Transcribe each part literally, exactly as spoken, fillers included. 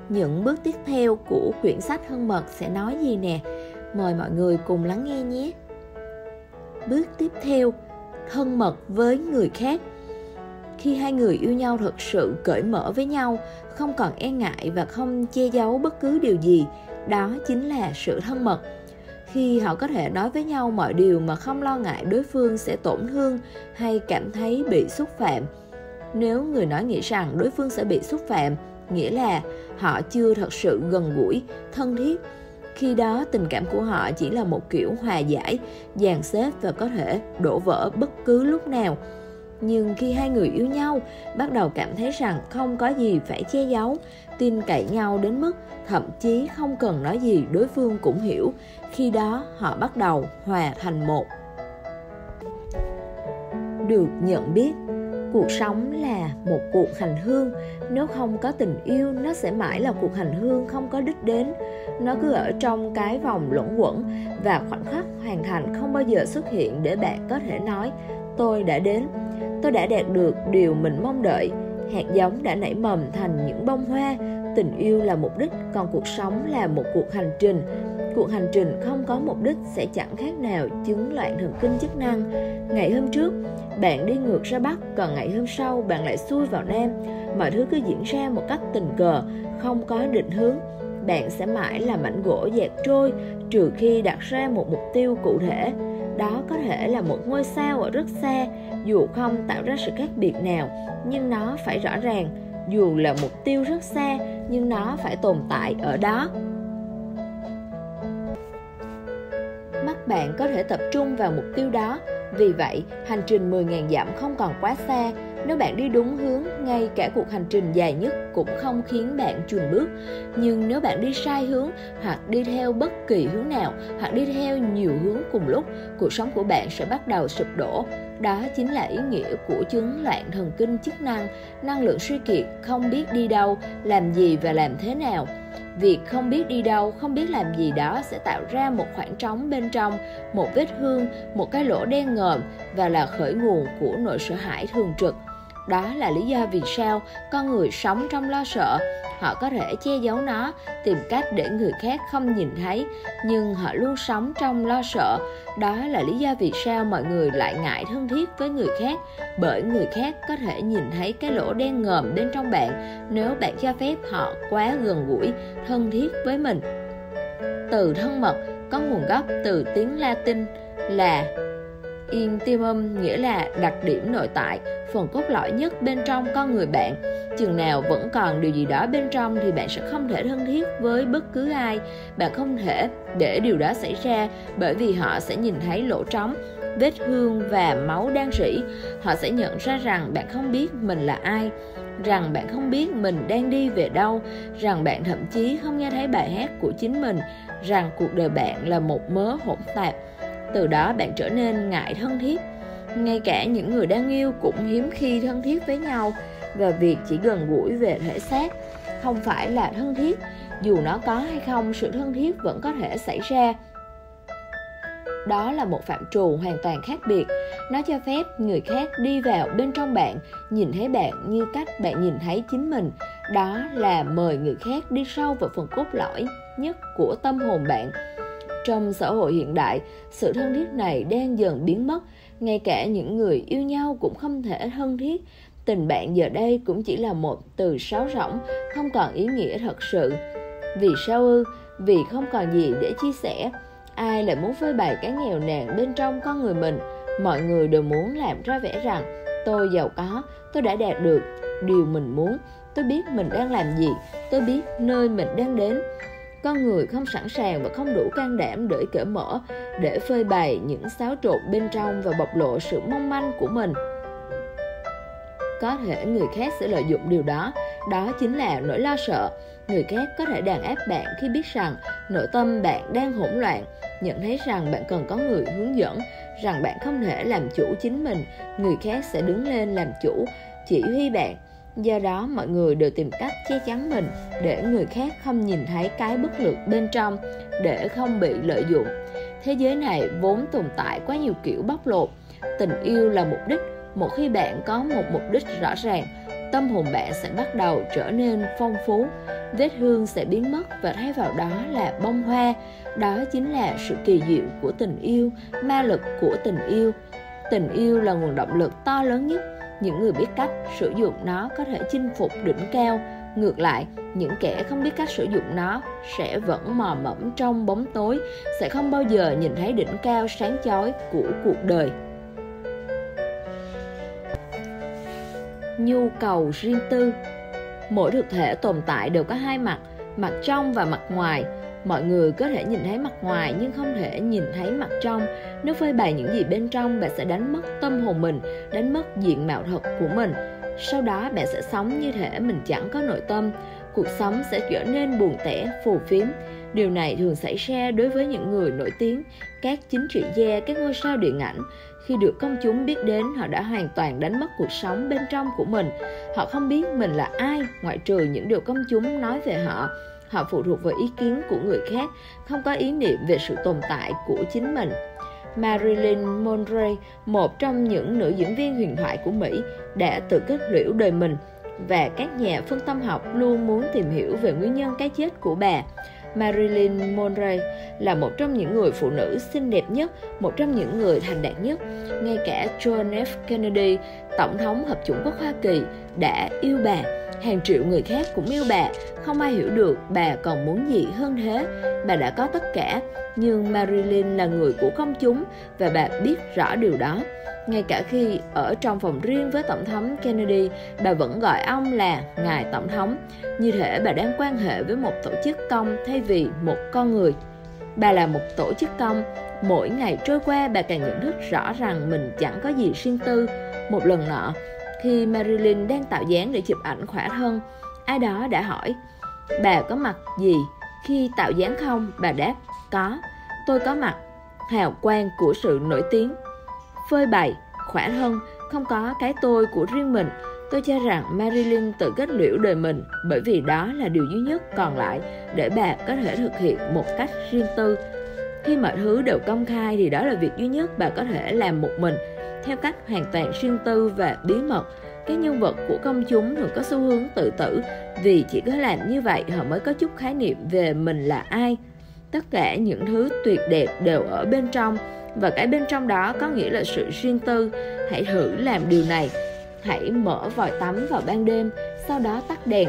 những bước tiếp theo của quyển sách Thân Mật sẽ nói gì nè. Mời mọi người cùng lắng nghe nhé. Bước tiếp theo, thân mật với người khác. Khi hai người yêu nhau thật sự cởi mở với nhau, không còn e ngại và không che giấu bất cứ điều gì, đó chính là sự thân mật. Khi họ có thể nói với nhau mọi điều mà không lo ngại đối phương sẽ tổn thương hay cảm thấy bị xúc phạm. Nếu người nói nghĩ rằng đối phương sẽ bị xúc phạm, nghĩa là họ chưa thật sự gần gũi, thân thiết. Khi đó tình cảm của họ chỉ là một kiểu hòa giải, dàn xếp và có thể đổ vỡ bất cứ lúc nào. Nhưng khi hai người yêu nhau bắt đầu cảm thấy rằng không có gì phải che giấu, tin cậy nhau đến mức thậm chí không cần nói gì đối phương cũng hiểu, khi đó họ bắt đầu hòa thành một. Được nhận biết. Cuộc sống là một cuộc hành hương. Nếu không có tình yêu, nó sẽ mãi là cuộc hành hương không có đích đến. Nó cứ ở trong cái vòng luẩn quẩn, và khoảnh khắc hoàn thành không bao giờ xuất hiện để bạn có thể nói tôi đã đến, tôi đã đạt được điều mình mong đợi. Hạt giống đã nảy mầm thành những bông hoa. Tình yêu là mục đích, còn cuộc sống là một cuộc hành trình. Cuộc hành trình không có mục đích sẽ chẳng khác nào chứng loạn thần kinh chức năng. Ngày hôm trước, bạn đi ngược ra Bắc, còn ngày hôm sau bạn lại xuôi vào Nam. Mọi thứ cứ diễn ra một cách tình cờ, không có định hướng. Bạn sẽ mãi là mảnh gỗ dạt trôi, trừ khi đặt ra một mục tiêu cụ thể. Đó có thể là một ngôi sao ở rất xa, dù không tạo ra sự khác biệt nào, nhưng nó phải rõ ràng. Dù là mục tiêu rất xa, nhưng nó phải tồn tại ở đó. Mắt bạn có thể tập trung vào mục tiêu đó. Vì vậy, hành trình mười nghìn dặm không còn quá xa. Nếu bạn đi đúng hướng, ngay cả cuộc hành trình dài nhất cũng không khiến bạn chùn bước. Nhưng nếu bạn đi sai hướng, hoặc đi theo bất kỳ hướng nào, hoặc đi theo nhiều hướng cùng lúc, cuộc sống của bạn sẽ bắt đầu sụp đổ. Đó chính là ý nghĩa của chứng loạn thần kinh chức năng, năng lượng suy kiệt, không biết đi đâu, làm gì và làm thế nào. Việc không biết đi đâu, không biết làm gì đó sẽ tạo ra một khoảng trống bên trong, một vết thương, một cái lỗ đen ngòm, và là khởi nguồn của nỗi sợ hãi thường trực. Đó là lý do vì sao con người sống trong lo sợ. Họ có thể che giấu nó, tìm cách để người khác không nhìn thấy, nhưng họ luôn sống trong lo sợ. Đó là lý do vì sao mọi người lại ngại thân thiết với người khác, bởi người khác có thể nhìn thấy cái lỗ đen ngòm bên trong bạn nếu bạn cho phép họ quá gần gũi, thân thiết với mình. Từ thân mật có nguồn gốc từ tiếng Latin là intimum, nghĩa là đặc điểm nội tại, phần cốt lõi nhất bên trong con người bạn. Chừng nào vẫn còn điều gì đó bên trong thì bạn sẽ không thể thân thiết với bất cứ ai. Bạn không thể để điều đó xảy ra, bởi vì họ sẽ nhìn thấy lỗ trống, vết thương và máu đang rỉ. Họ sẽ nhận ra rằng bạn không biết mình là ai, rằng bạn không biết mình đang đi về đâu, rằng bạn thậm chí không nghe thấy bài hát của chính mình, rằng cuộc đời bạn là một mớ hỗn tạp. Từ đó bạn trở nên ngại thân thiết. Ngay cả những người đang yêu cũng hiếm khi thân thiết với nhau, và việc chỉ gần gũi về thể xác không phải là thân thiết. Dù nó có hay không, sự thân thiết vẫn có thể xảy ra. Đó là một phạm trù hoàn toàn khác biệt. Nó cho phép người khác đi vào bên trong bạn, nhìn thấy bạn như cách bạn nhìn thấy chính mình. Đó là mời người khác đi sâu vào phần cốt lõi nhất của tâm hồn bạn. Trong xã hội hiện đại, sự thân thiết này đang dần biến mất. Ngay cả những người yêu nhau cũng không thể thân thiết. Tình bạn giờ đây cũng chỉ là một từ sáo rỗng, không còn ý nghĩa thật sự. Vì sao ư? Vì không còn gì để chia sẻ. Ai lại muốn phơi bày cái nghèo nàn bên trong con người mình? Mọi người đều muốn làm ra vẻ rằng tôi giàu có, tôi đã đạt được điều mình muốn, tôi biết mình đang làm gì, tôi biết nơi mình đang đến. Con người không sẵn sàng và không đủ can đảm để cởi mở, để phơi bày những xáo trộn bên trong và bộc lộ sự mong manh của mình. Có thể người khác sẽ lợi dụng điều đó. Đó chính là nỗi lo sợ. Người khác có thể đàn áp bạn khi biết rằng nội tâm bạn đang hỗn loạn, nhận thấy rằng bạn cần có người hướng dẫn, rằng bạn không thể làm chủ chính mình. Người khác sẽ đứng lên làm chủ, chỉ huy bạn. Do đó mọi người đều tìm cách che chắn mình để người khác không nhìn thấy cái bất lực bên trong, để không bị lợi dụng. Thế giới này vốn tồn tại quá nhiều kiểu bóc lột. Tình yêu là mục đích. Một khi bạn có một mục đích rõ ràng, tâm hồn bạn sẽ bắt đầu trở nên phong phú. Vết thương sẽ biến mất và thay vào đó là bông hoa. Đó chính là sự kỳ diệu của tình yêu, ma lực của tình yêu. Tình yêu là nguồn động lực to lớn nhất. Những người biết cách sử dụng nó có thể chinh phục đỉnh cao. Ngược lại, những kẻ không biết cách sử dụng nó sẽ vẫn mò mẫm trong bóng tối, sẽ không bao giờ nhìn thấy đỉnh cao sáng chói của cuộc đời. Nhu cầu riêng tư. Mỗi thực thể tồn tại đều có hai mặt, mặt trong và mặt ngoài. Mọi người có thể nhìn thấy mặt ngoài nhưng không thể nhìn thấy mặt trong. Nếu phơi bày những gì bên trong, bạn sẽ đánh mất tâm hồn mình, đánh mất diện mạo thật của mình. Sau đó bạn sẽ sống như thể mình chẳng có nội tâm. Cuộc sống sẽ trở nên buồn tẻ, phù phiếm. Điều này thường xảy ra đối với những người nổi tiếng, các chính trị gia, các ngôi sao điện ảnh. Khi được công chúng biết đến, họ đã hoàn toàn đánh mất cuộc sống bên trong của mình. Họ không biết mình là ai, ngoại trừ những điều công chúng nói về họ. Họ phụ thuộc vào ý kiến của người khác, không có ý niệm về sự tồn tại của chính mình. Marilyn Monroe, một trong những nữ diễn viên huyền thoại của Mỹ, đã tự kết liễu đời mình, và các nhà phân tâm học luôn muốn tìm hiểu về nguyên nhân cái chết của bà. Marilyn Monroe là một trong những người phụ nữ xinh đẹp nhất, một trong những người thành đạt nhất. Ngay cả John F. Kennedy, Tổng thống Hợp chủng quốc Hoa Kỳ, đã yêu bà. Hàng triệu người khác cũng yêu bà. Không ai hiểu được bà còn muốn gì hơn thế. Bà đã có tất cả, nhưng Marilyn là người của công chúng và bà biết rõ điều đó. Ngay cả khi ở trong phòng riêng với Tổng thống Kennedy, bà vẫn gọi ông là Ngài Tổng thống, như thể bà đang quan hệ với một tổ chức công thay vì một con người. Bà là một tổ chức công. Mỗi ngày trôi qua, bà càng nhận thức rõ rằng mình chẳng có gì riêng tư. Một lần nọ, khi Marilyn đang tạo dáng để chụp ảnh khỏa thân, ai đó đã hỏi: "Bà có mặc gì khi tạo dáng không?" Bà đáp: "Có, tôi có mặc." Hào quang của sự nổi tiếng, phơi bày, khỏa thân, không có cái tôi của riêng mình. Tôi cho rằng Marilyn tự kết liễu đời mình bởi vì đó là điều duy nhất còn lại để bà có thể thực hiện một cách riêng tư. Khi mọi thứ đều công khai thì đó là việc duy nhất bà có thể làm một mình, theo cách hoàn toàn riêng tư và bí mật. Các nhân vật của công chúng thường có xu hướng tự tử, vì chỉ có làm như vậy họ mới có chút khái niệm về mình là ai. Tất cả những thứ tuyệt đẹp đều ở bên trong, và cái bên trong đó có nghĩa là sự riêng tư. Hãy thử làm điều này. Hãy mở vòi tắm vào ban đêm, sau đó tắt đèn.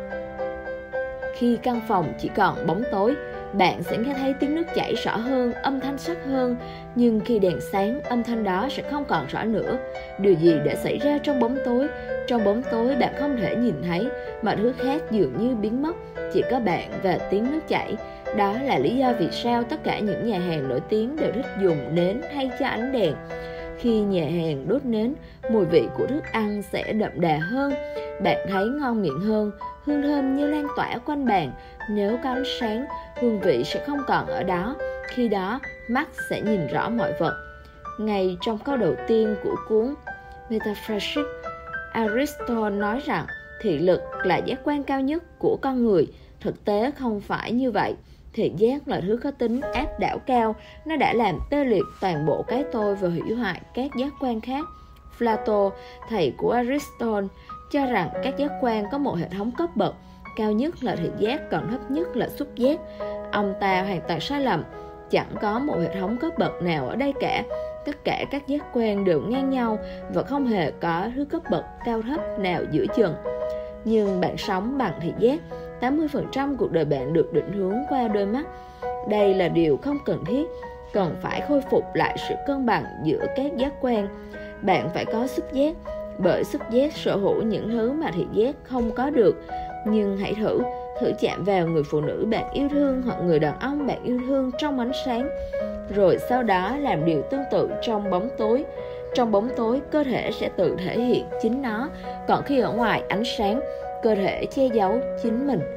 Khi căn phòng chỉ còn bóng tối, bạn sẽ nghe thấy tiếng nước chảy rõ hơn, âm thanh sắc hơn. Nhưng khi đèn sáng, âm thanh đó sẽ không còn rõ nữa. Điều gì đã xảy ra trong bóng tối? Trong bóng tối bạn không thể nhìn thấy, mọi thứ khác dường như biến mất, chỉ có bạn và tiếng nước chảy. Đó là lý do vì sao tất cả những nhà hàng nổi tiếng đều thích dùng nến hay cho ánh đèn. Khi nhà hàng đốt nến, mùi vị của thức ăn sẽ đậm đà hơn, bạn thấy ngon miệng hơn, hương thơm như lan tỏa quanh bàn. Nếu có ánh sáng, hương vị sẽ không còn ở đó. Khi đó, mắt sẽ nhìn rõ mọi vật. Ngay trong câu đầu tiên của cuốn Metaphysics, Aristotle nói rằng thị lực là giác quan cao nhất của con người. Thực tế không phải như vậy. Thị giác là thứ có tính áp đảo cao, nó đã làm tê liệt toàn bộ cái tôi và hủy hoại các giác quan khác. Plato, thầy của Aristotle, cho rằng các giác quan có một hệ thống cấp bậc, cao nhất là thị giác, còn thấp nhất là xúc giác. Ông ta hoàn toàn sai lầm, chẳng có một hệ thống cấp bậc nào ở đây cả. Tất cả các giác quan đều ngang nhau và không hề có thứ cấp bậc cao thấp nào giữa chừng. Nhưng bạn sống bằng thị giác, tám mươi phần trăm cuộc đời bạn được định hướng qua đôi mắt. Đây là điều không cần thiết, cần phải khôi phục lại sự cân bằng giữa các giác quan. Bạn phải có xúc giác, bởi xúc giác sở hữu những thứ mà thị giác không có được. Nhưng hãy thử, thử chạm vào người phụ nữ bạn yêu thương hoặc người đàn ông bạn yêu thương trong ánh sáng, rồi sau đó làm điều tương tự trong bóng tối. Trong bóng tối, cơ thể sẽ tự thể hiện chính nó, còn khi ở ngoài ánh sáng, cơ thể che giấu chính mình.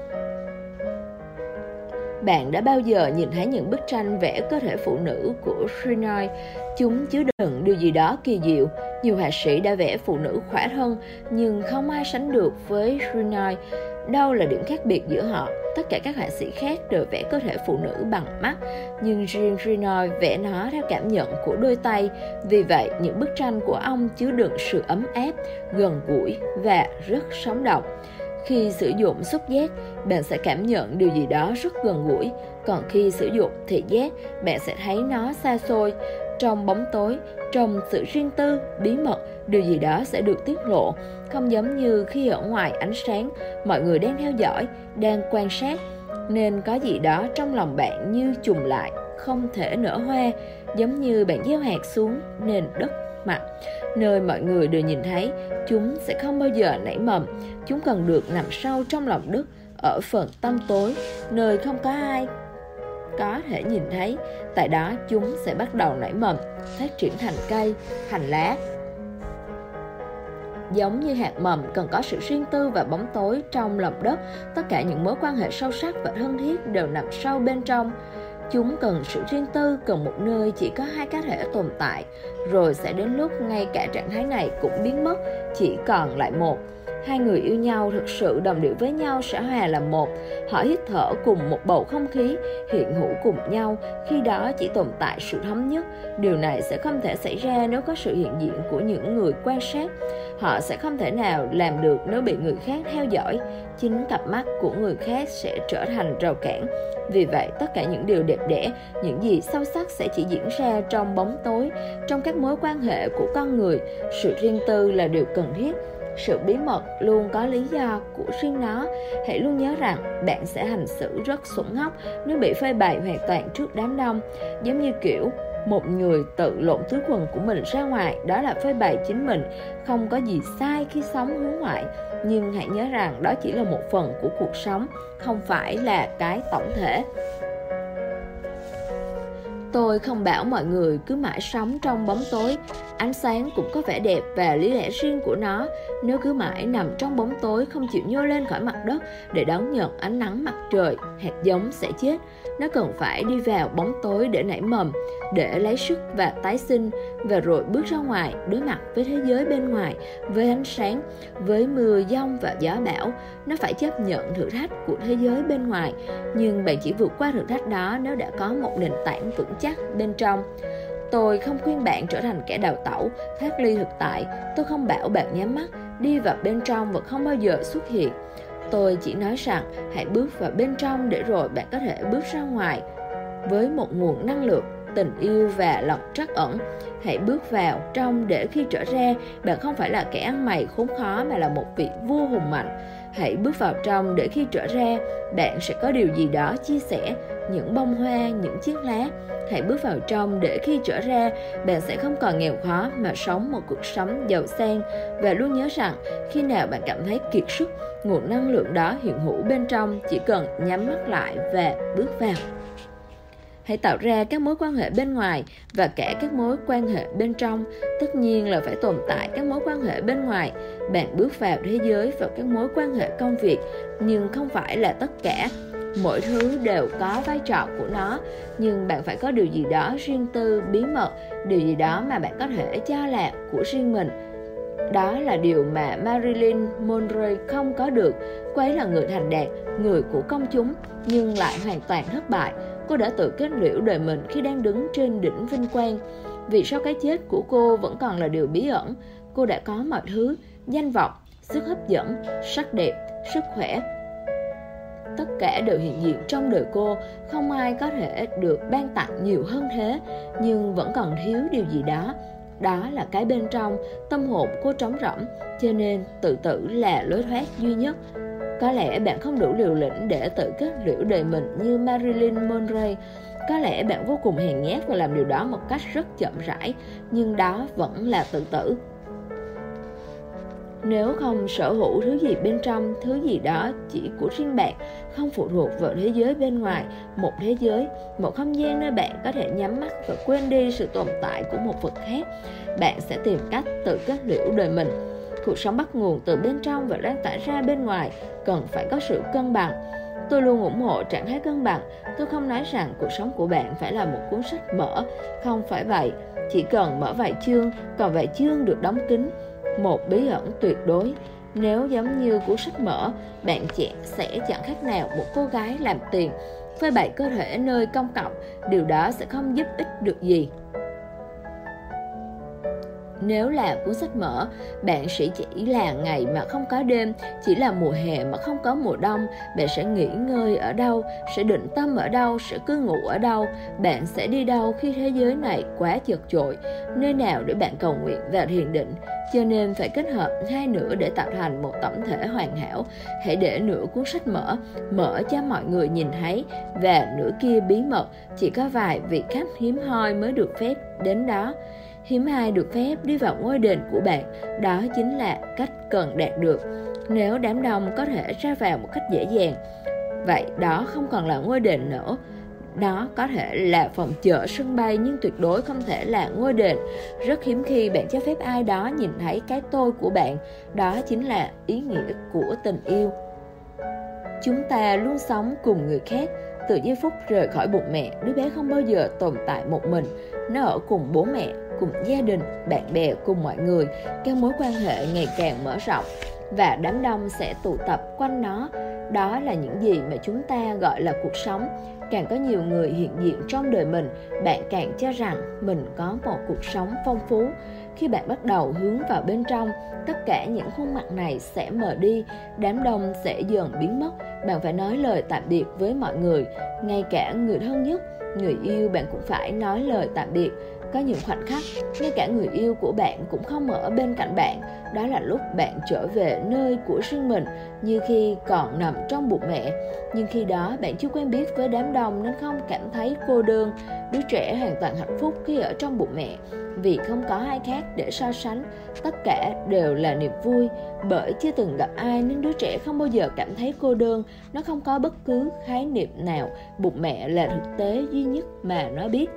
Bạn đã bao giờ nhìn thấy những bức tranh vẽ cơ thể phụ nữ của Renoir? Chúng chứa đựng điều gì đó kỳ diệu. Nhiều họa sĩ đã vẽ phụ nữ khỏa thân, nhưng không ai sánh được với Renoir. Đâu là điểm khác biệt giữa họ? Tất cả các họa sĩ khác đều vẽ cơ thể phụ nữ bằng mắt, nhưng riêng Renoir vẽ nó theo cảm nhận của đôi tay. Vì vậy, những bức tranh của ông chứa đựng sự ấm áp, gần gũi và rất sống động. Khi sử dụng xúc giác, bạn sẽ cảm nhận điều gì đó rất gần gũi, còn khi sử dụng thị giác, bạn sẽ thấy nó xa xôi. Trong bóng tối, trong sự riêng tư, bí mật, điều gì đó sẽ được tiết lộ, không giống như khi ở ngoài ánh sáng, mọi người đang theo dõi, đang quan sát, nên có gì đó trong lòng bạn như chùm lại, không thể nở hoa, giống như bạn gieo hạt xuống nền đất mặt, nơi mọi người đều nhìn thấy. Chúng sẽ không bao giờ nảy mầm, chúng cần được nằm sâu trong lòng đất, ở phần tăm tối, nơi không có ai có thể nhìn thấy. Tại đó chúng sẽ bắt đầu nảy mầm, phát triển thành cây, thành lá. Giống như hạt mầm cần có sự riêng tư và bóng tối trong lòng đất, tất cả những mối quan hệ sâu sắc và thân thiết đều nằm sâu bên trong. Chúng cần sự riêng tư, cần một nơi chỉ có hai cá thể tồn tại, rồi sẽ đến lúc ngay cả trạng thái này cũng biến mất, chỉ còn lại một. Hai người yêu nhau thực sự đồng điệu với nhau sẽ hòa làm một. Họ hít thở cùng một bầu không khí, hiện hữu cùng nhau, khi đó chỉ tồn tại sự thống nhất. Điều này sẽ không thể xảy ra nếu có sự hiện diện của những người quan sát. Họ sẽ không thể nào làm được nếu bị người khác theo dõi. Chính cặp mắt của người khác sẽ trở thành rào cản. Vì vậy, tất cả những điều đẹp đẽ, những gì sâu sắc sẽ chỉ diễn ra trong bóng tối. Trong các mối quan hệ của con người, sự riêng tư là điều cần thiết. Sự bí mật luôn có lý do của riêng nó. Hãy luôn nhớ rằng bạn sẽ hành xử rất xuẩn ngốc nếu bị phơi bày hoàn toàn trước đám đông. Giống như kiểu một người tự lộn túi quần của mình ra ngoài, đó là phơi bày chính mình. Không có gì sai khi sống hướng ngoại, nhưng hãy nhớ rằng đó chỉ là một phần của cuộc sống, không phải là cái tổng thể. Tôi không bảo mọi người cứ mãi sống trong bóng tối. Ánh sáng cũng có vẻ đẹp và lý lẽ riêng của nó. Nếu cứ mãi nằm trong bóng tối, không chịu nhô lên khỏi mặt đất để đón nhận ánh nắng mặt trời, hạt giống sẽ chết. Nó cần phải đi vào bóng tối để nảy mầm, để lấy sức và tái sinh, và rồi bước ra ngoài, đối mặt với thế giới bên ngoài, với ánh sáng, với mưa giông và gió bão. Nó phải chấp nhận thử thách của thế giới bên ngoài, nhưng bạn chỉ vượt qua thử thách đó nếu đã có một nền tảng vững chắc bên trong. Tôi không khuyên bạn trở thành kẻ đào tẩu, thoát ly thực tại. Tôi không bảo bạn nhắm mắt, đi vào bên trong và không bao giờ xuất hiện. Tôi chỉ nói rằng hãy bước vào bên trong để rồi bạn có thể bước ra ngoài với một nguồn năng lượng, tình yêu và lòng trắc ẩn. Hãy bước vào trong để khi trở ra, bạn không phải là kẻ ăn mày khốn khó mà là một vị vua hùng mạnh. Hãy bước vào trong để khi trở ra, bạn sẽ có điều gì đó chia sẻ, những bông hoa, những chiếc lá. Hãy bước vào trong để khi trở ra, bạn sẽ không còn nghèo khó mà sống một cuộc sống giàu sang. Và luôn nhớ rằng, khi nào bạn cảm thấy kiệt sức, nguồn năng lượng đó hiện hữu bên trong, chỉ cần nhắm mắt lại và bước vào. Hãy tạo ra các mối quan hệ bên ngoài và cả các mối quan hệ bên trong. Tất nhiên là phải tồn tại các mối quan hệ bên ngoài. Bạn bước vào thế giới và các mối quan hệ công việc, nhưng không phải là tất cả. Mỗi thứ đều có vai trò của nó, nhưng bạn phải có điều gì đó riêng tư, bí mật, điều gì đó mà bạn có thể cho là của riêng mình. Đó là điều mà Marilyn Monroe không có được. Cô ấy là người thành đạt, người của công chúng, nhưng lại hoàn toàn thất bại. Cô đã tự kết liễu đời mình khi đang đứng trên đỉnh vinh quang. Vì sau cái chết của cô vẫn còn là điều bí ẩn. Cô đã có mọi thứ, danh vọng, sức hấp dẫn, sắc đẹp, sức khỏe. Tất cả đều hiện diện trong đời cô. Không ai có thể được ban tặng nhiều hơn thế, nhưng vẫn còn thiếu điều gì đó. Đó là cái bên trong, tâm hồn cô trống rỗng, cho nên tự tử là lối thoát duy nhất. Có lẽ bạn không đủ liều lĩnh để tự kết liễu đời mình như Marilyn Monroe. Có lẽ bạn vô cùng hèn nhát và làm điều đó một cách rất chậm rãi, nhưng đó vẫn là tự tử. Nếu không sở hữu thứ gì bên trong, thứ gì đó chỉ của riêng bạn, không phụ thuộc vào thế giới bên ngoài, một thế giới, một không gian nơi bạn có thể nhắm mắt và quên đi sự tồn tại của một vật khác, bạn sẽ tìm cách tự kết liễu đời mình. Cuộc sống bắt nguồn từ bên trong và lan tỏa ra bên ngoài, cần phải có sự cân bằng. Tôi luôn ủng hộ trạng thái cân bằng. Tôi không nói rằng cuộc sống của bạn phải là một cuốn sách mở, không phải vậy. Chỉ cần mở vài chương, còn vài chương được đóng kín. Một bí ẩn tuyệt đối. Nếu giống như cuốn sách mở, bạn trẻ sẽ chẳng khác nào một cô gái làm tiền, phơi bày cơ thể nơi công cộng, điều đó sẽ không giúp ích được gì. Nếu là cuốn sách mở, bạn sẽ chỉ là ngày mà không có đêm, chỉ là mùa hè mà không có mùa đông. Bạn sẽ nghỉ ngơi ở đâu, sẽ định tâm ở đâu, sẽ cư ngụ ở đâu, bạn sẽ đi đâu khi thế giới này quá chật chội, nơi nào để bạn cầu nguyện và thiền định. Cho nên phải kết hợp hai nửa để tạo thành một tổng thể hoàn hảo. Hãy để nửa cuốn sách mở, mở cho mọi người nhìn thấy, và nửa kia bí mật, chỉ có vài vị khách hiếm hoi mới được phép đến đó. Hiếm ai được phép đi vào ngôi đền của bạn, đó chính là cách cần đạt được. Nếu đám đông có thể ra vào một cách dễ dàng, vậy đó không còn là ngôi đền nữa. Đó có thể là phòng chợ, sân bay, nhưng tuyệt đối không thể là ngôi đền. Rất hiếm khi bạn cho phép ai đó nhìn thấy cái tôi của bạn, đó chính là ý nghĩa của tình yêu. Chúng ta luôn sống cùng người khác. Từ giây phút rời khỏi bụng mẹ, đứa bé không bao giờ tồn tại một mình. Nó ở cùng bố mẹ, cùng gia đình, bạn bè, cùng mọi người. Các mối quan hệ ngày càng mở rộng và đám đông sẽ tụ tập quanh nó. Đó là những gì mà chúng ta gọi là cuộc sống. Càng có nhiều người hiện diện trong đời mình, bạn càng cho rằng mình có một cuộc sống phong phú. Khi bạn bắt đầu hướng vào bên trong, tất cả những khuôn mặt này sẽ mờ đi, đám đông sẽ dần biến mất. Bạn phải nói lời tạm biệt với mọi người, ngay cả người thân nhất, người yêu bạn cũng phải nói lời tạm biệt. Có những khoảnh khắc, ngay cả người yêu của bạn cũng không ở bên cạnh bạn. Đó là lúc bạn trở về nơi của riêng mình, như khi còn nằm trong bụng mẹ. Nhưng khi đó bạn chưa quen biết với đám đông nên không cảm thấy cô đơn. Đứa trẻ hoàn toàn hạnh phúc khi ở trong bụng mẹ, vì không có ai khác để so sánh. Tất cả đều là niềm vui. Bởi chưa từng gặp ai nên đứa trẻ không bao giờ cảm thấy cô đơn. Nó không có bất cứ khái niệm nào. Bụng mẹ là thực tế duy nhất mà nó biết.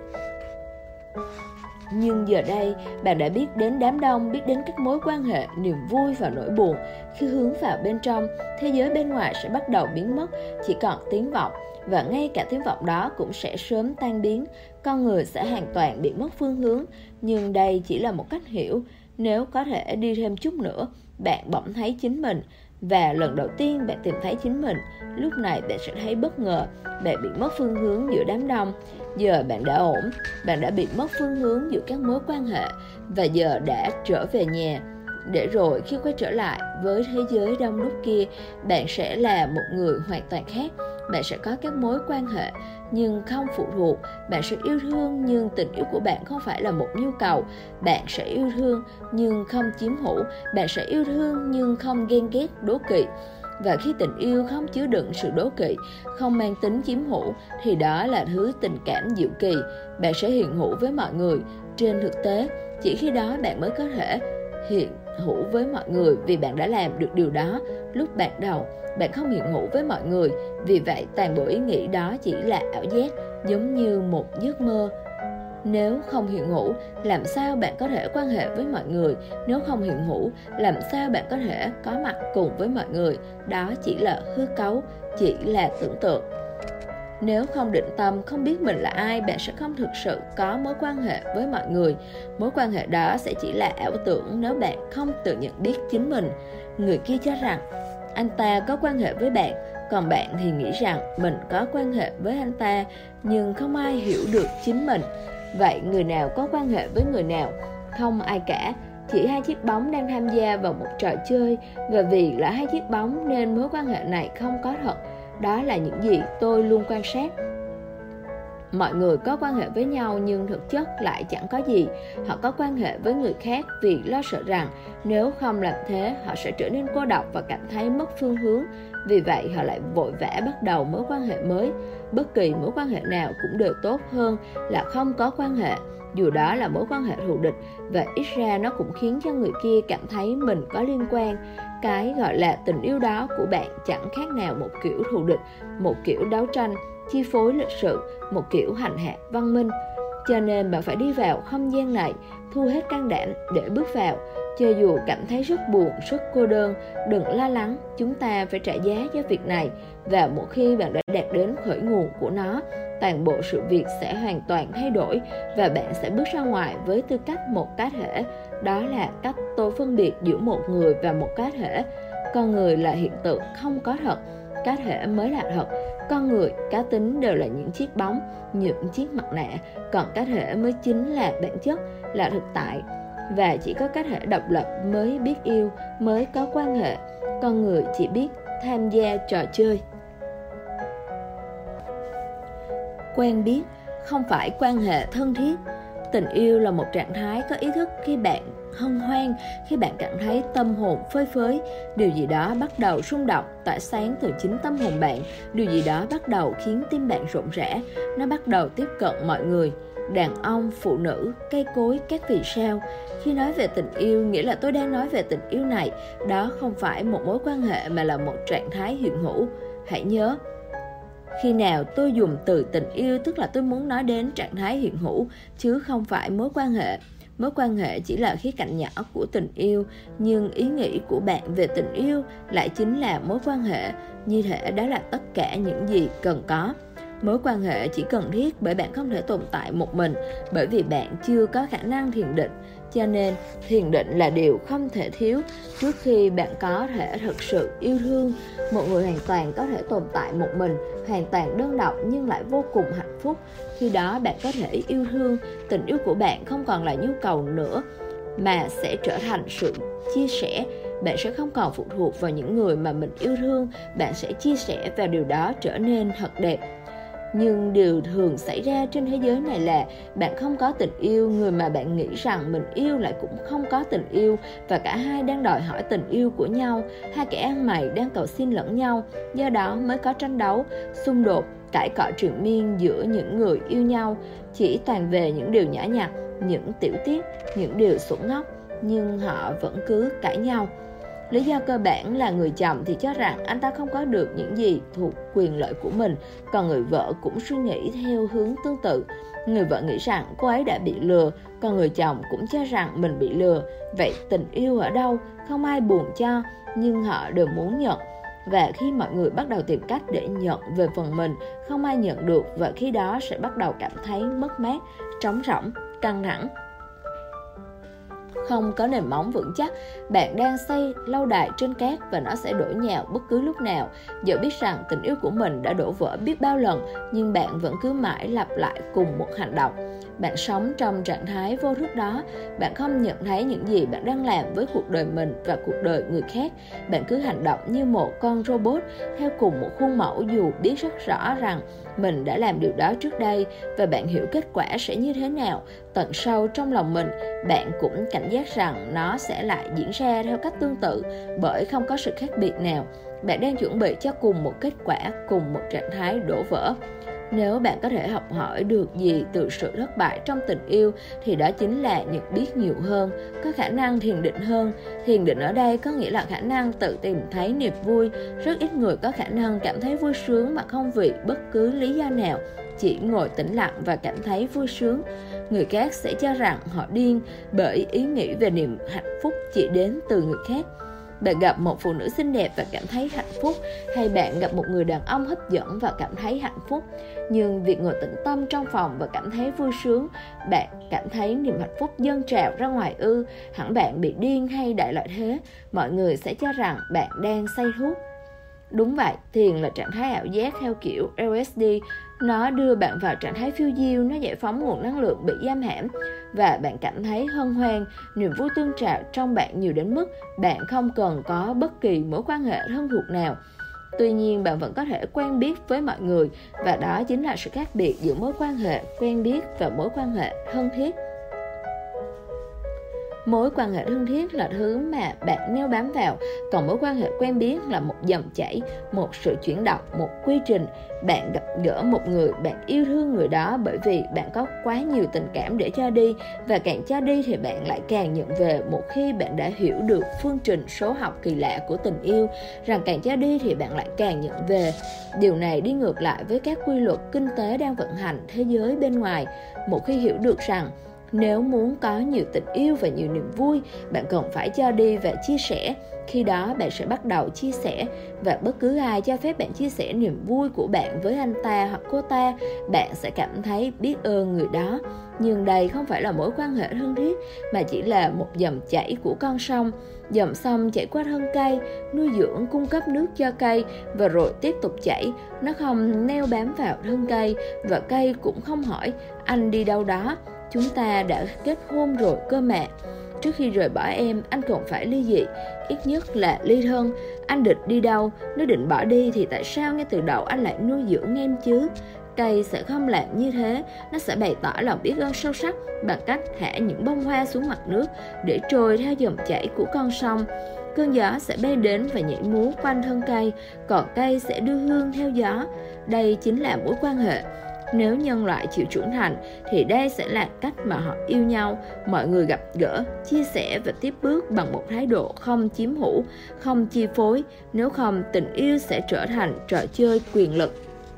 Nhưng giờ đây, bạn đã biết đến đám đông, biết đến các mối quan hệ, niềm vui và nỗi buồn. Khi hướng vào bên trong, thế giới bên ngoài sẽ bắt đầu biến mất, chỉ còn tiếng vọng. Và ngay cả tiếng vọng đó cũng sẽ sớm tan biến. Con người sẽ hoàn toàn bị mất phương hướng. Nhưng đây chỉ là một cách hiểu. Nếu có thể đi thêm chút nữa, bạn bỗng thấy chính mình. Và lần đầu tiên bạn tìm thấy chính mình, lúc này bạn sẽ thấy bất ngờ. Bạn bị mất phương hướng giữa đám đông. Giờ bạn đã ổn, bạn đã bị mất phương hướng giữa các mối quan hệ, và giờ đã trở về nhà. Để rồi khi quay trở lại với thế giới đông đúc kia, bạn sẽ là một người hoàn toàn khác. Bạn sẽ có các mối quan hệ nhưng không phụ thuộc. Bạn sẽ yêu thương nhưng tình yêu của bạn không phải là một nhu cầu. Bạn sẽ yêu thương nhưng không chiếm hữu. Bạn sẽ yêu thương nhưng không ghen ghét, đố kỵ. Và khi tình yêu không chứa đựng sự đố kỵ, không mang tính chiếm hữu, thì đó là thứ tình cảm diệu kỳ. Bạn sẽ hiện hữu với mọi người. Trên thực tế, chỉ khi đó bạn mới có thể hiện hữu với mọi người, vì bạn đã làm được điều đó lúc ban đầu. Bạn không hiện hữu với mọi người, vì vậy toàn bộ ý nghĩ đó chỉ là ảo giác, giống như một giấc mơ. Nếu không hiện hữu, làm sao bạn có thể quan hệ với mọi người? Nếu không hiện hữu, làm sao bạn có thể có mặt cùng với mọi người? Đó chỉ là hư cấu, chỉ là tưởng tượng. Nếu không định tâm, không biết mình là ai, bạn sẽ không thực sự có mối quan hệ với mọi người. Mối quan hệ đó sẽ chỉ là ảo tưởng nếu bạn không tự nhận biết chính mình. Người kia cho rằng anh ta có quan hệ với bạn, còn bạn thì nghĩ rằng mình có quan hệ với anh ta, nhưng không ai hiểu được chính mình. Vậy người nào có quan hệ với người nào? Không ai cả. Chỉ hai chiếc bóng đang tham gia vào một trò chơi, và vì là hai chiếc bóng nên mối quan hệ này không có thật. Đó là những gì tôi luôn quan sát. Mọi người có quan hệ với nhau nhưng thực chất lại chẳng có gì. Họ có quan hệ với người khác vì lo sợ rằng nếu không làm thế, họ sẽ trở nên cô độc và cảm thấy mất phương hướng. Vì vậy họ lại vội vã bắt đầu mối quan hệ mới. Bất kỳ mối quan hệ nào cũng đều tốt hơn là không có quan hệ, dù đó là mối quan hệ thù địch, và ít ra nó cũng khiến cho người kia cảm thấy mình có liên quan. Cái gọi là tình yêu đó của bạn chẳng khác nào một kiểu thù địch, một kiểu đấu tranh, chi phối lịch sự, một kiểu hành hạ văn minh. Cho nên bạn phải đi vào không gian này, thu hết can đảm để bước vào. Cho dù cảm thấy rất buồn, rất cô đơn, đừng lo lắng, chúng ta phải trả giá cho việc này. Và một khi bạn đã đạt đến khởi nguồn của nó, toàn bộ sự việc sẽ hoàn toàn thay đổi, và bạn sẽ bước ra ngoài với tư cách một cá thể. Đó là cách tôi phân biệt giữa một người và một cá thể. Con người là hiện tượng không có thật, cá thể mới là thật. Con người, cá tính đều là những chiếc bóng, những chiếc mặt nạ, còn cá thể mới chính là bản chất, là thực tại. Và chỉ có cá thể độc lập mới biết yêu, mới có quan hệ. Con người chỉ biết tham gia trò chơi. Quen biết không phải quan hệ thân thiết. Tình yêu là một trạng thái có ý thức khi bạn hân hoan, khi bạn cảm thấy tâm hồn phơi phới. Điều gì đó bắt đầu rung động, tỏa sáng từ chính tâm hồn bạn. Điều gì đó bắt đầu khiến tim bạn rộn rã. Nó bắt đầu tiếp cận mọi người. Đàn ông, phụ nữ, cây cối, các vì sao. Khi nói về tình yêu, nghĩa là tôi đang nói về tình yêu này. Đó không phải một mối quan hệ mà là một trạng thái hiện hữu. Hãy nhớ, khi nào tôi dùng từ tình yêu tức là tôi muốn nói đến trạng thái hiện hữu, chứ không phải mối quan hệ. Mối quan hệ chỉ là khía cạnh nhỏ của tình yêu, nhưng ý nghĩ của bạn về tình yêu lại chính là mối quan hệ. Như thể đó là tất cả những gì cần có. Mối quan hệ chỉ cần thiết bởi bạn không thể tồn tại một mình, bởi vì bạn chưa có khả năng thiền định. Cho nên, thiền định là điều không thể thiếu trước khi bạn có thể thực sự yêu thương. Một người hoàn toàn có thể tồn tại một mình, hoàn toàn đơn độc nhưng lại vô cùng hạnh phúc. Khi đó bạn có thể yêu thương, tình yêu của bạn không còn là nhu cầu nữa, mà sẽ trở thành sự chia sẻ. Bạn sẽ không còn phụ thuộc vào những người mà mình yêu thương, bạn sẽ chia sẻ và điều đó trở nên thật đẹp. Nhưng điều thường xảy ra trên thế giới này là bạn không có tình yêu, người mà bạn nghĩ rằng mình yêu lại cũng không có tình yêu, và cả hai đang đòi hỏi tình yêu của nhau. Hai kẻ ăn mày đang cầu xin lẫn nhau, do đó mới có tranh đấu, xung đột, cãi cọ triền miên giữa những người yêu nhau, chỉ toàn về những điều nhỏ nhặt, những tiểu tiết, những điều xuẩn ngốc, nhưng họ vẫn cứ cãi nhau. Lý do cơ bản là người chồng thì cho rằng anh ta không có được những gì thuộc quyền lợi của mình, còn người vợ cũng suy nghĩ theo hướng tương tự. Người vợ nghĩ rằng cô ấy đã bị lừa, còn người chồng cũng cho rằng mình bị lừa. Vậy tình yêu ở đâu? Không ai buồn cho, nhưng họ đều muốn nhận. Và khi mọi người bắt đầu tìm cách để nhận về phần mình, không ai nhận được, và khi đó sẽ bắt đầu cảm thấy mất mát, trống rỗng, căng thẳng. Không có nền móng vững chắc, bạn đang xây lâu đài trên cát và nó sẽ đổ nhào bất cứ lúc nào. Dẫu biết rằng tình yêu của mình đã đổ vỡ biết bao lần, nhưng bạn vẫn cứ mãi lặp lại cùng một hành động. Bạn sống trong trạng thái vô thức đó, bạn không nhận thấy những gì bạn đang làm với cuộc đời mình và cuộc đời người khác. Bạn cứ hành động như một con robot theo cùng một khuôn mẫu, dù biết rất rõ rằng mình đã làm điều đó trước đây và bạn hiểu kết quả sẽ như thế nào. Tận sâu trong lòng mình, bạn cũng cảnh giác rằng nó sẽ lại diễn ra theo cách tương tự, bởi không có sự khác biệt nào. Bạn đang chuẩn bị cho cùng một kết quả, cùng một trạng thái đổ vỡ. Nếu bạn có thể học hỏi được gì từ sự thất bại trong tình yêu thì đó chính là nhận biết nhiều hơn, có khả năng thiền định hơn. Thiền định ở đây có nghĩa là khả năng tự tìm thấy niềm vui. Rất ít người có khả năng cảm thấy vui sướng mà không vì bất cứ lý do nào, chỉ ngồi tĩnh lặng và cảm thấy vui sướng. Người khác sẽ cho rằng họ điên bởi ý nghĩ về niềm hạnh phúc chỉ đến từ người khác. Bạn gặp một phụ nữ xinh đẹp và cảm thấy hạnh phúc, hay bạn gặp một người đàn ông hấp dẫn và cảm thấy hạnh phúc. Nhưng việc ngồi tĩnh tâm trong phòng và cảm thấy vui sướng, bạn cảm thấy niềm hạnh phúc dâng trào ra ngoài ư? Hẳn bạn bị điên hay đại loại thế. Mọi người sẽ cho rằng bạn đang say thuốc. Đúng vậy, thiền là trạng thái ảo giác theo kiểu L S D. Nó đưa bạn vào trạng thái phiêu diêu, nó giải phóng nguồn năng lượng bị giam hãm và bạn cảm thấy hân hoan, niềm vui tương trào trong bạn nhiều đến mức bạn không cần có bất kỳ mối quan hệ thân thuộc nào. Tuy nhiên, bạn vẫn có thể quen biết với mọi người, và đó chính là sự khác biệt giữa mối quan hệ quen biết và mối quan hệ thân thiết. Mối quan hệ thân thiết là thứ mà bạn neo bám vào, còn mối quan hệ quen biết là một dòng chảy, một sự chuyển động, một quy trình. Bạn gặp gỡ một người, bạn yêu thương người đó bởi vì bạn có quá nhiều tình cảm để cho đi, và càng cho đi thì bạn lại càng nhận về. Một khi bạn đã hiểu được phương trình số học kỳ lạ của tình yêu, rằng càng cho đi thì bạn lại càng nhận về. Điều này đi ngược lại với các quy luật kinh tế đang vận hành thế giới bên ngoài. Một khi hiểu được rằng Nếu muốn có nhiều tình yêu và nhiều niềm vui, bạn cần phải cho đi và chia sẻ. Khi đó bạn sẽ bắt đầu chia sẻ, và bất cứ ai cho phép bạn chia sẻ niềm vui của bạn với anh ta hoặc cô ta, bạn sẽ cảm thấy biết ơn người đó. Nhưng đây không phải là mối quan hệ thân thiết, mà chỉ là một dòng chảy của con sông. Dòng sông chảy qua thân cây, nuôi dưỡng, cung cấp nước cho cây, và rồi tiếp tục chảy. Nó không neo bám vào thân cây, và cây cũng không hỏi anh đi đâu đó. Chúng ta đã kết hôn rồi cơ mà. Trước khi rời bỏ em, anh cần phải ly dị, ít nhất là ly thân. Anh định đi đâu? Nếu định bỏ đi thì tại sao ngay từ đầu anh lại nuôi dưỡng em chứ? Cây sẽ không làm như thế. Nó sẽ bày tỏ lòng biết ơn sâu sắc bằng cách thả những bông hoa xuống mặt nước để trôi theo dòng chảy của con sông. Cơn gió sẽ bay đến và nhảy múa quanh thân cây, còn cây sẽ đưa hương theo gió. Đây chính là mối quan hệ. Nếu nhân loại chịu trưởng thành thì đây sẽ là cách mà họ yêu nhau. Mọi người gặp gỡ, chia sẻ và tiếp bước bằng một thái độ không chiếm hữu, không chi phối. Nếu không, tình yêu sẽ trở thành trò chơi quyền lực.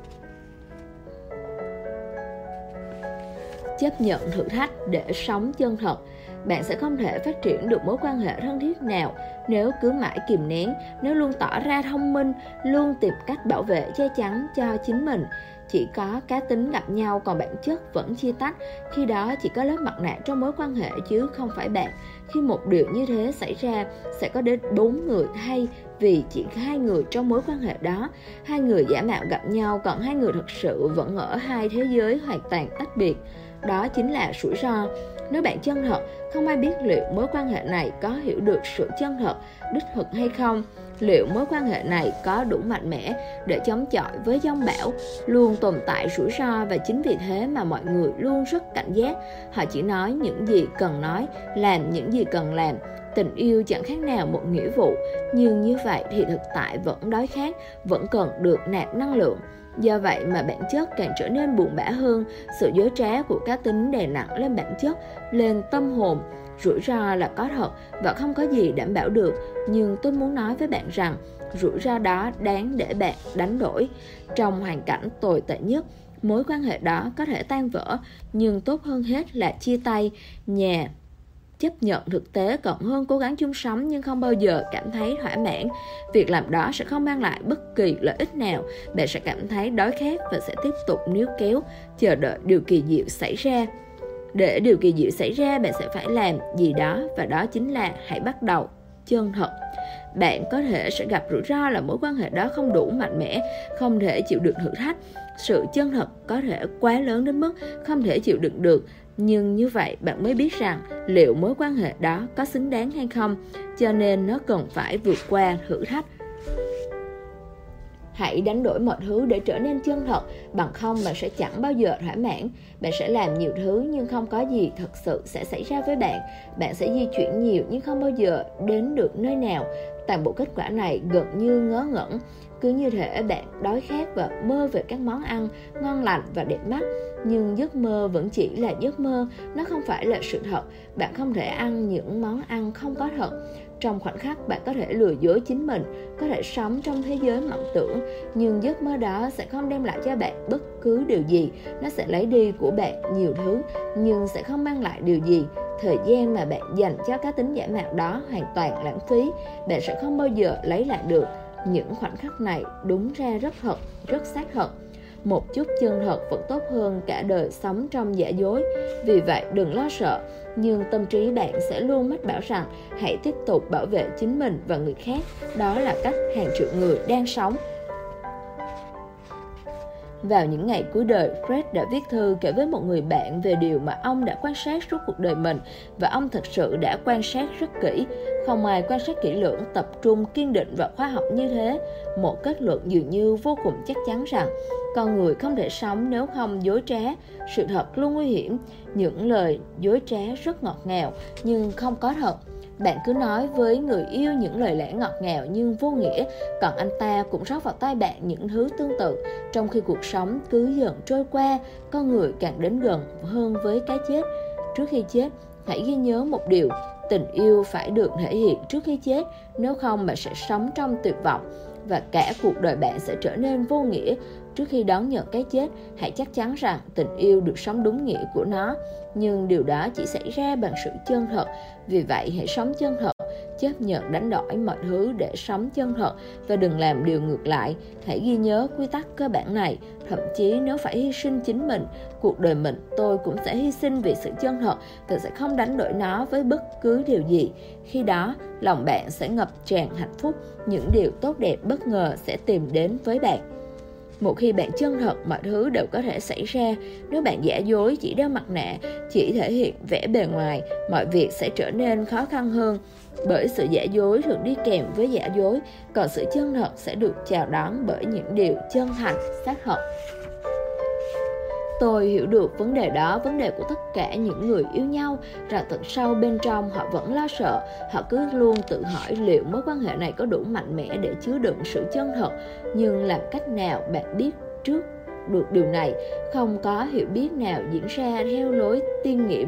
Chấp nhận thử thách để sống chân thật. Bạn sẽ không thể phát triển được mối quan hệ thân thiết nào nếu cứ mãi kìm nén, nếu luôn tỏ ra thông minh, luôn tìm cách bảo vệ che chắn cho chính mình. Chỉ có cá tính gặp nhau còn bản chất vẫn chia tách. Khi đó chỉ có lớp mặt nạ trong mối quan hệ chứ không phải bạn. Khi một điều như thế xảy ra, sẽ có đến bốn người thay vì chỉ hai người trong mối quan hệ đó. Hai người giả mạo gặp nhau, còn hai người thực sự vẫn ở hai thế giới hoàn toàn tách biệt. Đó chính là rủi ro. Nếu bạn chân thật, không ai biết liệu mối quan hệ này có hiểu được sự chân thật, đích thực hay không. Liệu mối quan hệ này có đủ mạnh mẽ để chống chọi với giông bão? Luôn tồn tại rủi ro, và chính vì thế mà mọi người luôn rất cảnh giác. Họ chỉ nói những gì cần nói, làm những gì cần làm. Tình yêu chẳng khác nào một nghĩa vụ, nhưng như vậy thì thực tại vẫn đói khát, vẫn cần được nạp năng lượng. Do vậy mà bản chất càng trở nên buồn bã hơn. Sự dối trá của cá tính đè nặng lên bản chất, lên tâm hồn. Rủi ro là có thật và không có gì đảm bảo được. Nhưng tôi muốn nói với bạn rằng rủi ro đó đáng để bạn đánh đổi. Trong hoàn cảnh tồi tệ nhất, mối quan hệ đó có thể tan vỡ, nhưng tốt hơn hết là chia tay. Nhà chấp nhận thực tế còn hơn cố gắng chung sống nhưng không bao giờ cảm thấy thỏa mãn. Việc làm đó sẽ không mang lại bất kỳ lợi ích nào. Bạn sẽ cảm thấy đói khát và sẽ tiếp tục níu kéo, chờ đợi điều kỳ diệu xảy ra. Để điều kỳ diệu xảy ra, bạn sẽ phải làm gì đó, và đó chính là hãy bắt đầu chân thật. Bạn có thể sẽ gặp rủi ro là mối quan hệ đó không đủ mạnh mẽ, không thể chịu đựng thử thách. Sự chân thật có thể quá lớn đến mức không thể chịu đựng được. Nhưng như vậy bạn mới biết rằng liệu mối quan hệ đó có xứng đáng hay không. Cho nên nó cần phải vượt qua thử thách. Hãy đánh đổi mọi thứ để trở nên chân thật, bằng không bạn sẽ chẳng bao giờ thỏa mãn. Bạn sẽ làm nhiều thứ nhưng không có gì thật sự sẽ xảy ra với bạn. Bạn sẽ di chuyển nhiều nhưng không bao giờ đến được nơi nào. Toàn bộ kết quả này gần như ngớ ngẩn. Cứ như thể bạn đói khát và mơ về các món ăn ngon lành và đẹp mắt. Nhưng giấc mơ vẫn chỉ là giấc mơ, nó không phải là sự thật. Bạn không thể ăn những món ăn không có thật. Trong khoảnh khắc bạn có thể lừa dối chính mình, có thể sống trong thế giới mộng tưởng, nhưng giấc mơ đó sẽ không đem lại cho bạn bất cứ điều gì. Nó sẽ lấy đi của bạn nhiều thứ, nhưng sẽ không mang lại điều gì. Thời gian mà bạn dành cho cá tính giả mạo đó hoàn toàn lãng phí. Bạn sẽ không bao giờ lấy lại được. Những khoảnh khắc này đúng ra rất thật, rất xác thật. Một chút chân thật vẫn tốt hơn cả đời sống trong giả dối. Vì vậy đừng lo sợ, nhưng tâm trí bạn sẽ luôn mách bảo rằng hãy tiếp tục bảo vệ chính mình và người khác. Đó là cách hàng triệu người đang sống. Vào những ngày cuối đời, Fred đã viết thư kể với một người bạn về điều mà ông đã quan sát suốt cuộc đời mình, và ông thực sự đã quan sát rất kỹ. Không ai quan sát kỹ lưỡng, tập trung, kiên định và khoa học như thế. Một kết luận dường như vô cùng chắc chắn rằng con người không thể sống nếu không dối trá. Sự thật luôn nguy hiểm. Những lời dối trá rất ngọt ngào nhưng không có thật. Bạn cứ nói với người yêu những lời lẽ ngọt ngào nhưng vô nghĩa, còn anh ta cũng rót vào tai bạn những thứ tương tự. Trong khi cuộc sống cứ dần trôi qua, con người càng đến gần hơn với cái chết. Trước khi chết, hãy ghi nhớ một điều: tình yêu phải được thể hiện trước khi chết, nếu không bạn sẽ sống trong tuyệt vọng và cả cuộc đời bạn sẽ trở nên vô nghĩa. Trước khi đón nhận cái chết, hãy chắc chắn rằng tình yêu được sống đúng nghĩa của nó. Nhưng điều đó chỉ xảy ra bằng sự chân thật. Vì vậy, hãy sống chân thật, chấp nhận đánh đổi mọi thứ để sống chân thật và đừng làm điều ngược lại. Hãy ghi nhớ quy tắc cơ bản này. Thậm chí nếu phải hy sinh chính mình, cuộc đời mình, tôi cũng sẽ hy sinh vì sự chân thật và sẽ không đánh đổi nó với bất cứ điều gì. Khi đó, lòng bạn sẽ ngập tràn hạnh phúc, những điều tốt đẹp bất ngờ sẽ tìm đến với bạn. Một khi bạn chân thật, mọi thứ đều có thể xảy ra. Nếu bạn giả dối, chỉ đeo mặt nạ, chỉ thể hiện vẻ bề ngoài, mọi việc sẽ trở nên khó khăn hơn. Bởi sự giả dối thường đi kèm với giả dối, còn sự chân thật sẽ được chào đón bởi những điều chân thành, xác thật. Tôi hiểu được vấn đề đó, vấn đề của tất cả những người yêu nhau, rằng tận sâu bên trong họ vẫn lo sợ. Họ cứ luôn tự hỏi liệu mối quan hệ này có đủ mạnh mẽ để chứa đựng sự chân thật. Nhưng làm cách nào bạn biết trước được điều này? Không có hiểu biết nào diễn ra theo lối tiên nghiệm.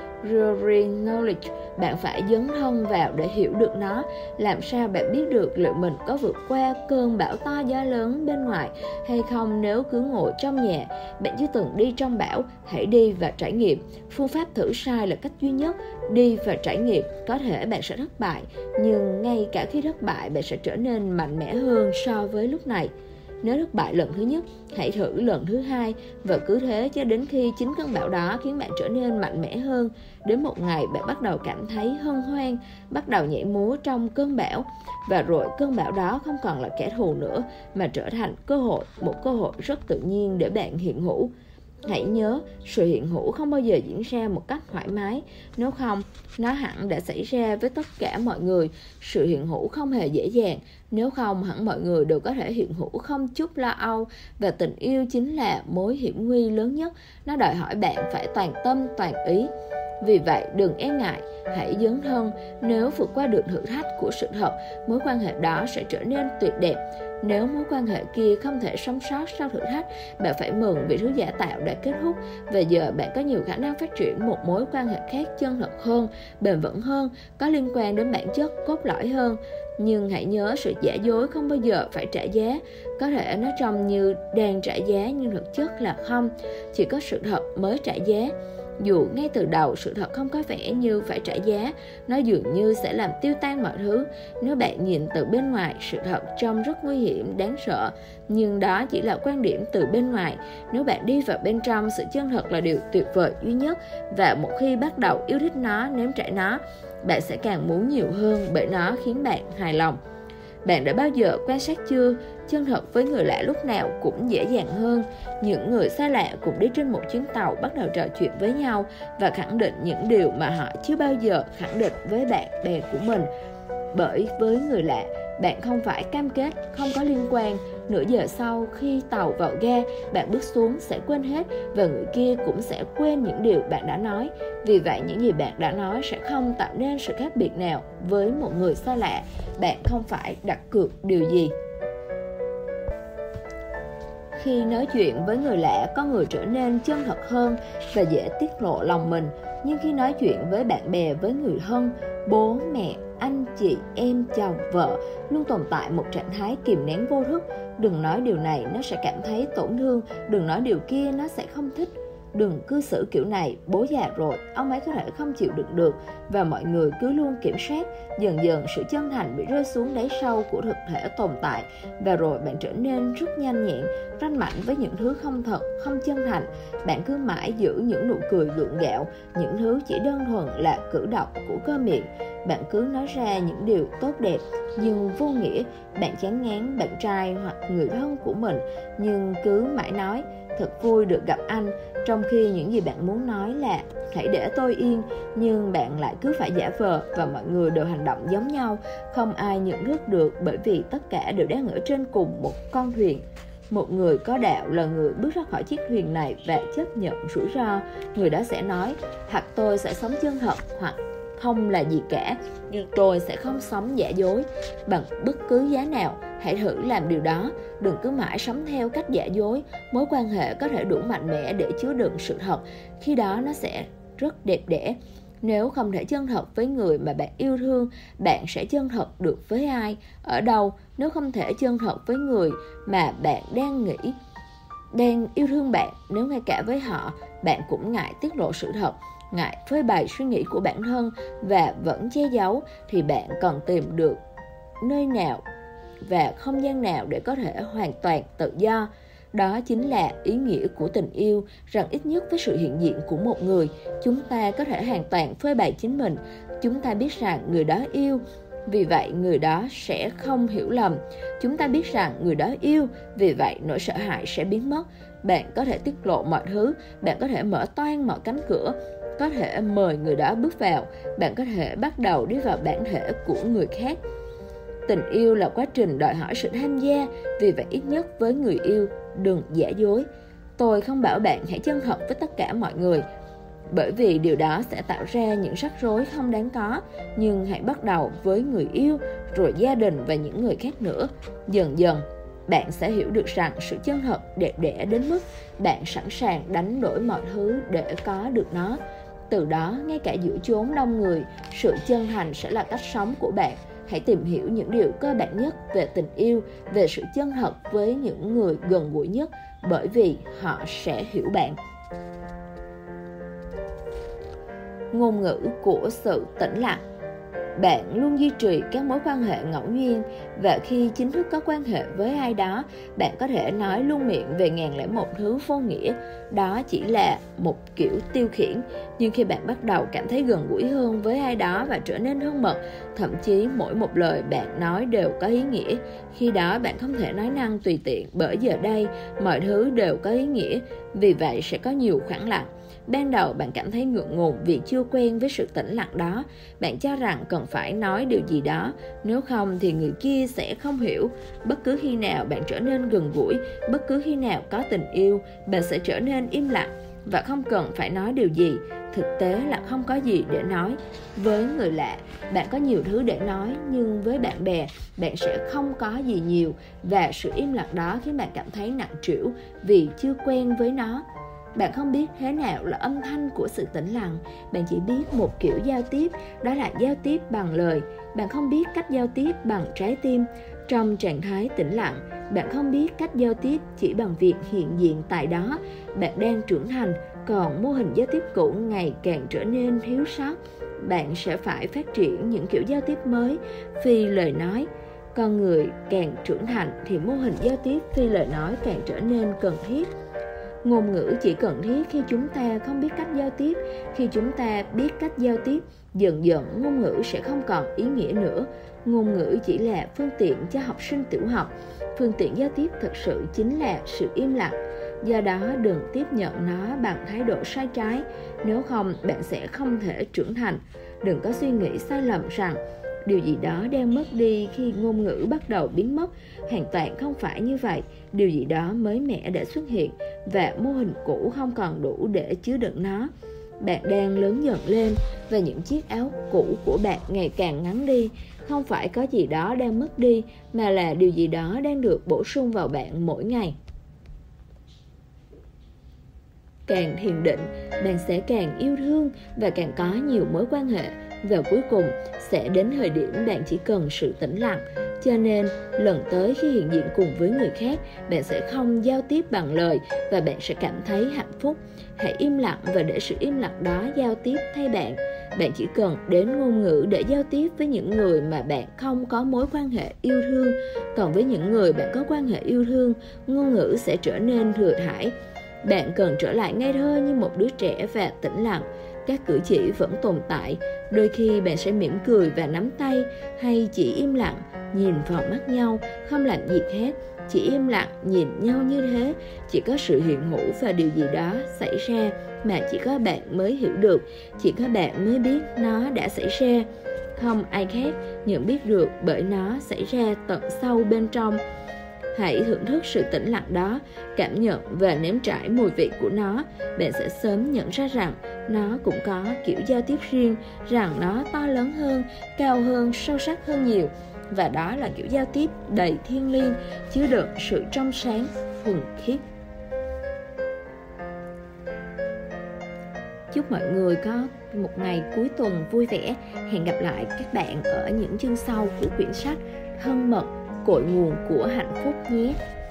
Real knowledge, bạn phải dấn thân vào để hiểu được nó. Làm sao bạn biết được liệu mình có vượt qua cơn bão to gió lớn bên ngoài hay không nếu cứ ngồi trong nhà? Bạn chưa từng đi trong bão, hãy đi và trải nghiệm. Phương pháp thử sai là cách duy nhất. Đi và trải nghiệm. Có thể bạn sẽ thất bại, nhưng ngay cả khi thất bại, bạn sẽ trở nên mạnh mẽ hơn so với lúc này. Nếu thất bại lần thứ nhất, hãy thử lần thứ hai và cứ thế cho đến khi chính cơn bão đó khiến bạn trở nên mạnh mẽ hơn. Đến một ngày bạn bắt đầu cảm thấy hân hoan, bắt đầu nhảy múa trong cơn bão, và rồi cơn bão đó không còn là kẻ thù nữa mà trở thành cơ hội, một cơ hội rất tự nhiên để bạn hiện hữu. Hãy nhớ, sự hiện hữu không bao giờ diễn ra một cách thoải mái. Nếu không, nó hẳn đã xảy ra với tất cả mọi người. Sự hiện hữu không hề dễ dàng. Nếu không, hẳn mọi người đều có thể hiện hữu không chút lo âu. Và tình yêu chính là mối hiểm nguy lớn nhất. Nó đòi hỏi bạn phải toàn tâm, toàn ý. Vì vậy, đừng e ngại, hãy dấn thân. Nếu vượt qua được thử thách của sự thật, mối quan hệ đó sẽ trở nên tuyệt đẹp. Nếu mối quan hệ kia không thể sống sót sau thử thách, bạn phải mừng vì thứ giả tạo đã kết thúc. Và giờ bạn có nhiều khả năng phát triển một mối quan hệ khác chân thật hơn, bền vững hơn, có liên quan đến bản chất cốt lõi hơn. Nhưng hãy nhớ, sự giả dối không bao giờ phải trả giá. Có thể nó trông như đang trả giá nhưng thực chất là không. Chỉ có sự thật mới trả giá. Dù ngay từ đầu sự thật không có vẻ như phải trả giá, nó dường như sẽ làm tiêu tan mọi thứ. Nếu bạn nhìn từ bên ngoài, sự thật trông rất nguy hiểm, đáng sợ. Nhưng đó chỉ là quan điểm từ bên ngoài. Nếu bạn đi vào bên trong, sự chân thật là điều tuyệt vời duy nhất. Và một khi bắt đầu yêu thích nó, nếm trải nó, bạn sẽ càng muốn nhiều hơn bởi nó khiến bạn hài lòng. Bạn đã bao giờ quan sát chưa? Chân thật với người lạ lúc nào cũng dễ dàng hơn. Những người xa lạ cùng đi trên một chuyến tàu bắt đầu trò chuyện với nhau và khẳng định những điều mà họ chưa bao giờ khẳng định với bạn bè của mình. Bởi với người lạ, bạn không phải cam kết, không có liên quan. Nửa giờ sau khi tàu vào ga, bạn bước xuống sẽ quên hết và người kia cũng sẽ quên những điều bạn đã nói. Vì vậy, những gì bạn đã nói sẽ không tạo nên sự khác biệt nào với một người xa lạ. Bạn không phải đặt cược điều gì. Khi nói chuyện với người lạ, con người trở nên chân thật hơn và dễ tiết lộ lòng mình. Nhưng khi nói chuyện với bạn bè, với người thân, bố, mẹ, anh, chị, em, chồng, vợ, luôn tồn tại một trạng thái kìm nén vô thức. Đừng nói điều này, nó sẽ cảm thấy tổn thương. Đừng nói điều kia, nó sẽ không thích. Đừng cư xử kiểu này, bố già rồi, ông ấy có thể không chịu đựng được. Và mọi người cứ luôn kiểm soát. Dần dần sự chân thành bị rơi xuống đáy sâu của thực thể tồn tại. Và rồi bạn trở nên rất nhanh nhẹn, ranh mãnh với những thứ không thật, không chân thành. Bạn cứ mãi giữ những nụ cười gượng gạo, những thứ chỉ đơn thuần là cử động của cơ miệng. Bạn cứ nói ra những điều tốt đẹp nhưng vô nghĩa. Bạn chán ngán bạn trai hoặc người thân của mình nhưng cứ mãi nói thật vui được gặp anh, trong khi những gì bạn muốn nói là hãy để tôi yên, nhưng bạn lại cứ phải giả vờ và mọi người đều hành động giống nhau. Không ai nhận thức được bởi vì tất cả đều đang ở trên cùng một con thuyền. Một người có đạo là người bước ra khỏi chiếc thuyền này và chấp nhận rủi ro. Người đó sẽ nói, hoặc tôi sẽ sống chân thật, hoặc không là gì cả, nhưng tôi sẽ không sống giả dối. Bằng bất cứ giá nào, hãy thử làm điều đó. Đừng cứ mãi sống theo cách giả dối. Mối quan hệ có thể đủ mạnh mẽ để chứa đựng sự thật. Khi đó nó sẽ rất đẹp đẽ. Nếu không thể chân thật với người mà bạn yêu thương, bạn sẽ chân thật được với ai, ở đâu? Nếu không thể chân thật với người mà bạn đang nghĩ, đang yêu thương bạn, nếu ngay cả với họ bạn cũng ngại tiết lộ sự thật, ngại phơi bày suy nghĩ của bản thân và vẫn che giấu, thì bạn cần tìm được nơi nào và không gian nào để có thể hoàn toàn tự do. Đó chính là ý nghĩa của tình yêu, rằng ít nhất với sự hiện diện của một người, chúng ta có thể hoàn toàn phơi bày chính mình. Chúng ta biết rằng người đó yêu, vì vậy người đó sẽ không hiểu lầm. Chúng ta biết rằng người đó yêu, vì vậy nỗi sợ hãi sẽ biến mất. Bạn có thể tiết lộ mọi thứ, bạn có thể mở toang mọi cánh cửa, có thể mời người đó bước vào, bạn có thể bắt đầu đi vào bản thể của người khác. Tình yêu là quá trình đòi hỏi sự tham gia, vì vậy ít nhất với người yêu, đừng giả dối. Tôi không bảo bạn hãy chân thật với tất cả mọi người, bởi vì điều đó sẽ tạo ra những rắc rối không đáng có. Nhưng hãy bắt đầu với người yêu, rồi gia đình và những người khác nữa. Dần dần, bạn sẽ hiểu được rằng sự chân thật đẹp đẽ đến mức bạn sẵn sàng đánh đổi mọi thứ để có được nó. Từ đó, ngay cả giữa chốn đông người, sự chân thành sẽ là cách sống của bạn. Hãy tìm hiểu những điều cơ bản nhất về tình yêu, về sự chân thật với những người gần gũi nhất, bởi vì họ sẽ hiểu bạn. Ngôn ngữ của sự tĩnh lặng. Bạn luôn duy trì các mối quan hệ ngẫu nhiên, và khi chính thức có quan hệ với ai đó, bạn có thể nói luôn miệng về ngàn lẻ một thứ vô nghĩa. Đó chỉ là một kiểu tiêu khiển. Nhưng khi bạn bắt đầu cảm thấy gần gũi hơn với ai đó và trở nên thân mật, thậm chí mỗi một lời bạn nói đều có ý nghĩa, khi đó bạn không thể nói năng tùy tiện, bởi giờ đây mọi thứ đều có ý nghĩa. Vì vậy sẽ có nhiều khoảng lặng. Ban đầu bạn cảm thấy ngượng ngùng vì chưa quen với sự tĩnh lặng đó. Bạn cho rằng cần phải nói điều gì đó, nếu không thì người kia sẽ không hiểu. Bất cứ khi nào bạn trở nên gần gũi, bất cứ khi nào có tình yêu, bạn sẽ trở nên im lặng và không cần phải nói điều gì. Thực tế là không có gì để nói. Với người lạ, bạn có nhiều thứ để nói, nhưng với bạn bè, bạn sẽ không có gì nhiều, và sự im lặng đó khiến bạn cảm thấy nặng trĩu vì chưa quen với nó. Bạn không biết thế nào là âm thanh của sự tĩnh lặng. Bạn chỉ biết một kiểu giao tiếp, đó là giao tiếp bằng lời. Bạn không biết cách giao tiếp bằng trái tim. Trong trạng thái tĩnh lặng, bạn không biết cách giao tiếp chỉ bằng việc hiện diện tại đó. Bạn đang trưởng thành, còn mô hình giao tiếp cũ ngày càng trở nên thiếu sót. Bạn sẽ phải phát triển những kiểu giao tiếp mới, phi lời nói. Con người càng trưởng thành thì mô hình giao tiếp phi lời nói càng trở nên cần thiết. Ngôn ngữ chỉ cần thiết khi chúng ta không biết cách giao tiếp. Khi chúng ta biết cách giao tiếp, dần dần ngôn ngữ sẽ không còn ý nghĩa nữa. Ngôn ngữ chỉ là phương tiện cho học sinh tiểu học. Phương tiện giao tiếp thực sự chính là sự im lặng. Do đó đừng tiếp nhận nó bằng thái độ sai trái, nếu không bạn sẽ không thể trưởng thành. Đừng có suy nghĩ sai lầm rằng điều gì đó đang mất đi khi ngôn ngữ bắt đầu biến mất. Hoàn toàn không phải như vậy. Điều gì đó mới mẻ đã xuất hiện, và mô hình cũ không còn đủ để chứa đựng nó. Bạn đang lớn dần lên, và những chiếc áo cũ của bạn ngày càng ngắn đi. Không phải có gì đó đang mất đi, mà là điều gì đó đang được bổ sung vào bạn mỗi ngày. Càng thiền định, bạn sẽ càng yêu thương và càng có nhiều mối quan hệ. Và cuối cùng sẽ đến thời điểm bạn chỉ cần sự tĩnh lặng. Cho nên lần tới khi hiện diện cùng với người khác, bạn sẽ không giao tiếp bằng lời, và bạn sẽ cảm thấy hạnh phúc. Hãy im lặng và để sự im lặng đó giao tiếp thay bạn. Bạn chỉ cần đến ngôn ngữ để giao tiếp với những người mà bạn không có mối quan hệ yêu thương. Còn với những người bạn có quan hệ yêu thương, ngôn ngữ sẽ trở nên thừa thãi. Bạn cần trở lại ngây thơ như một đứa trẻ và tĩnh lặng. Các cử chỉ vẫn tồn tại. Đôi khi bạn sẽ mỉm cười và nắm tay, hay chỉ im lặng, nhìn vào mắt nhau, không làm gì hết. Chỉ im lặng, nhìn nhau như thế. Chỉ có sự hiện hữu và điều gì đó xảy ra mà chỉ có bạn mới hiểu được. Chỉ có bạn mới biết nó đã xảy ra. Không ai khác nhận biết được, bởi nó xảy ra tận sâu bên trong. Hãy thưởng thức sự tĩnh lặng đó, cảm nhận và nếm trải mùi vị của nó. Bạn sẽ sớm nhận ra rằng nó cũng có kiểu giao tiếp riêng, rằng nó to lớn hơn, cao hơn, sâu sắc hơn nhiều. Và đó là kiểu giao tiếp đầy thiêng liêng, chứa đựng sự trong sáng, thuần khiết. Chúc mọi người có một ngày cuối tuần vui vẻ. Hẹn gặp lại các bạn ở những chương sau của quyển sách Thân Mật, Cội Nguồn của Hạnh Phúc nhé.